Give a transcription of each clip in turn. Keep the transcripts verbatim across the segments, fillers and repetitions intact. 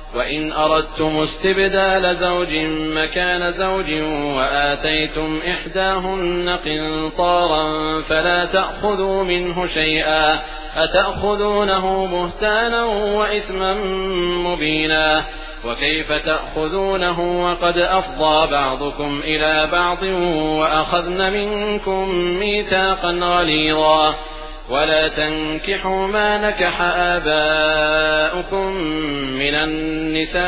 وإن أردتم استبدال زوج مكان زوج وآتيتم إحداهن قنطارا فلا تأخذوا منه شيئا أتأخذونه بهتانا وإثما مبينا وكيف تأخذونه وقد أفضى بعضكم إلى بعض وأخذن منكم ميثاقا غليظا ولا تنكحوا ما نكح آباؤكم من النساء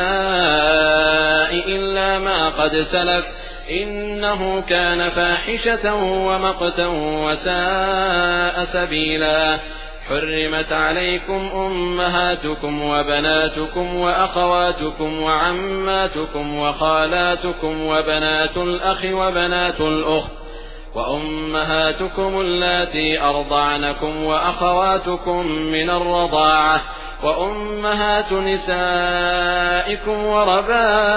إلا ما قد سلف إنه كان فاحشة ومقتا وساء سبيلا حرمت عليكم أمهاتكم وبناتكم وأخواتكم وعماتكم وخالاتكم وبنات الأخ وبنات الأخت وأمهاتكم اللاتي أرضعنكم وأخواتكم من الرضاعة وأمهات نسائكم وربائبكم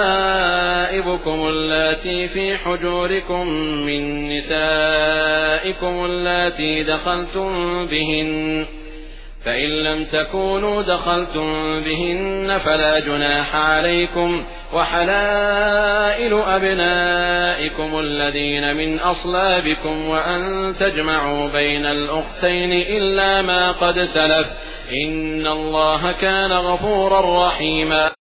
اللاتي في حجوركم من نسائكم اللاتي دخلتم بهن فإن لم تكونوا دخلتم بهن فلا جناح عليكم وحلائل أبنائكم الذين من أصلابكم وأن تجمعوا بين الأختين إلا ما قد سلف إن الله كان غفورا رحيما.